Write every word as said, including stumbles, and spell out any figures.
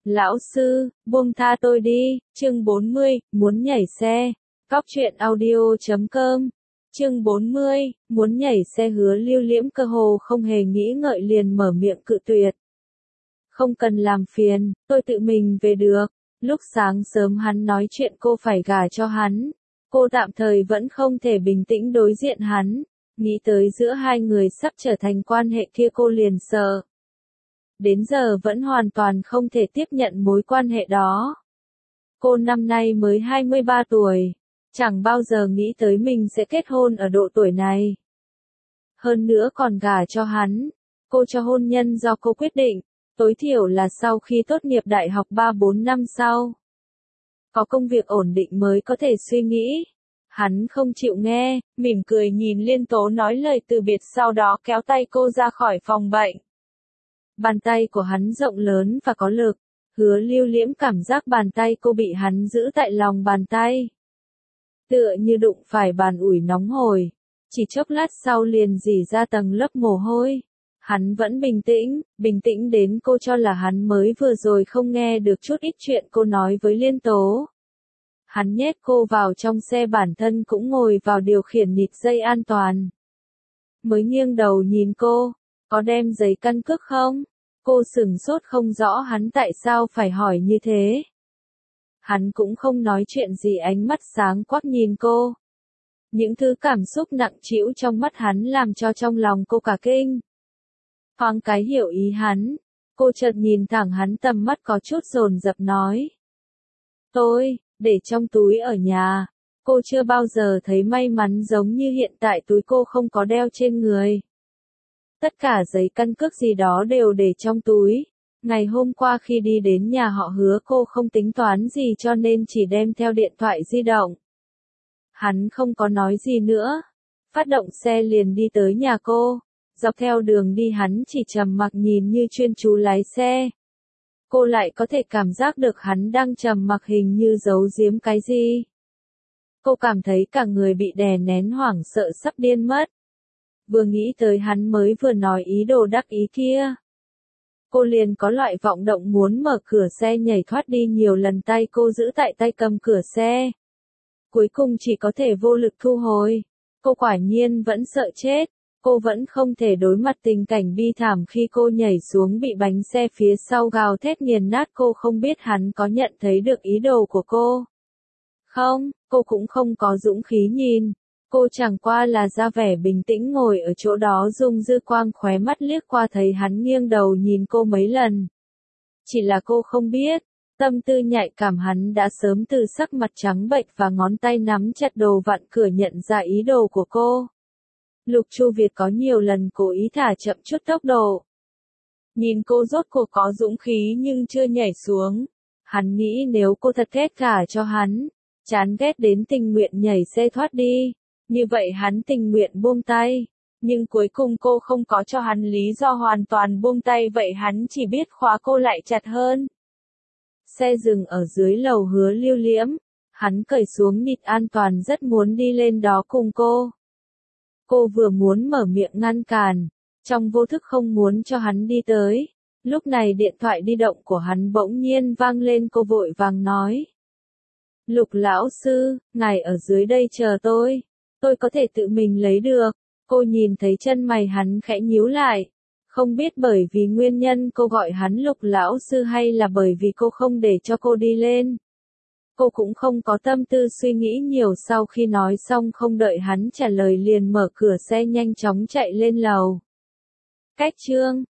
Lão sư, buông tha tôi đi, chương bốn mươi, muốn nhảy xe. Cóc truyện audio chấm com. Chương bốn mươi, muốn nhảy xe. Hứa Lưu Liễm cơ hồ không hề nghĩ ngợi liền mở miệng cự tuyệt. Không cần làm phiền, tôi tự mình về được. Lúc sáng sớm hắn nói chuyện cô phải gả cho hắn. Cô tạm thời vẫn không thể bình tĩnh đối diện hắn. Nghĩ tới giữa hai người sắp trở thành quan hệ kia cô liền sợ. Đến giờ vẫn hoàn toàn không thể tiếp nhận mối quan hệ đó. Cô năm nay mới hai mươi ba tuổi. Chẳng bao giờ nghĩ tới mình sẽ kết hôn ở độ tuổi này. Hơn nữa còn gả cho hắn. Cô cho hôn nhân do cô quyết định. Tối thiểu là sau khi tốt nghiệp đại học ba bốn năm sau. Có công việc ổn định mới có thể suy nghĩ. Hắn không chịu nghe, mỉm cười nhìn Liên Tố nói lời từ biệt, sau đó kéo tay cô ra khỏi phòng bệnh. Bàn tay của hắn rộng lớn và có lực. Hứa Lưu Liễm cảm giác bàn tay cô bị hắn giữ tại lòng bàn tay. Tựa như đụng phải bàn ủi nóng hổi. Chỉ chốc lát sau liền rỉ ra tầng lớp mồ hôi. Hắn vẫn bình tĩnh, bình tĩnh đến cô cho là hắn mới vừa rồi không nghe được chút ít chuyện cô nói với Liên Tố. Hắn nhét cô vào trong xe, bản thân cũng ngồi vào điều khiển nịt dây an toàn. Mới nghiêng đầu nhìn cô, có đem giấy căn cước không? Cô sửng sốt không rõ hắn tại sao phải hỏi như thế. Hắn cũng không nói chuyện gì, ánh mắt sáng quắc nhìn cô. Những thứ cảm xúc nặng trĩu trong mắt hắn làm cho trong lòng cô cả kinh. Thoáng cái hiểu ý hắn, cô chợt nhìn thẳng hắn, tầm mắt có chút dồn dập nói. Tôi, để trong túi ở nhà. Cô chưa bao giờ thấy may mắn giống như hiện tại, túi cô không có đeo trên người. Tất cả giấy căn cước gì đó đều để trong túi. Ngày hôm qua khi đi đến nhà họ Hứa, cô không tính toán gì cho nên chỉ đem theo điện thoại di động. Hắn không có nói gì nữa. Phát động xe liền đi tới nhà cô. Dọc theo đường đi hắn chỉ trầm mặc nhìn như chuyên chú lái xe. Cô lại có thể cảm giác được hắn đang trầm mặc, hình như giấu giếm cái gì. Cô cảm thấy cả người bị đè nén, hoảng sợ sắp điên mất. Vừa nghĩ tới hắn mới vừa nói ý đồ đắc ý kia. Cô liền có loại vọng động muốn mở cửa xe nhảy thoát đi, nhiều lần tay cô giữ tại tay cầm cửa xe. Cuối cùng chỉ có thể vô lực thu hồi. Cô quả nhiên vẫn sợ chết. Cô vẫn không thể đối mặt tình cảnh bi thảm khi cô nhảy xuống bị bánh xe phía sau gào thét nghiền nát. Cô không biết hắn có nhận thấy được ý đồ của cô. Không, cô cũng không có dũng khí nhìn. Cô chẳng qua là ra vẻ bình tĩnh ngồi ở chỗ đó, dùng dư quang khóe mắt liếc qua thấy hắn nghiêng đầu nhìn cô mấy lần. Chỉ là cô không biết, tâm tư nhạy cảm hắn đã sớm từ sắc mặt trắng bệch và ngón tay nắm chặt đồ vặn cửa nhận ra ý đồ của cô. Lục Chu Việt có nhiều lần cố ý thả chậm chút tốc độ. Nhìn cô rốt cuộc có dũng khí nhưng chưa nhảy xuống. Hắn nghĩ nếu cô thật ghét cả cho hắn, chán ghét đến tình nguyện nhảy xe thoát đi, như vậy hắn tình nguyện buông tay. Nhưng cuối cùng cô không có cho hắn lý do hoàn toàn buông tay, vậy hắn chỉ biết khóa cô lại chặt hơn. Xe dừng ở dưới lầu Hứa Lưu Liễm. Hắn cởi xuống nịt an toàn, rất muốn đi lên đó cùng cô. Cô vừa muốn mở miệng ngăn cản, trong vô thức không muốn cho hắn đi tới. Lúc này điện thoại di động của hắn bỗng nhiên vang lên, cô vội vàng nói. Lục lão sư, ngài ở dưới đây chờ tôi. Tôi có thể tự mình lấy được. Cô nhìn thấy chân mày hắn khẽ nhíu lại. Không biết bởi vì nguyên nhân cô gọi hắn Lục lão sư hay là bởi vì cô không để cho cô đi lên. Cô cũng không có tâm tư suy nghĩ nhiều, sau khi nói xong không đợi hắn trả lời liền mở cửa xe nhanh chóng chạy lên lầu. Cách chương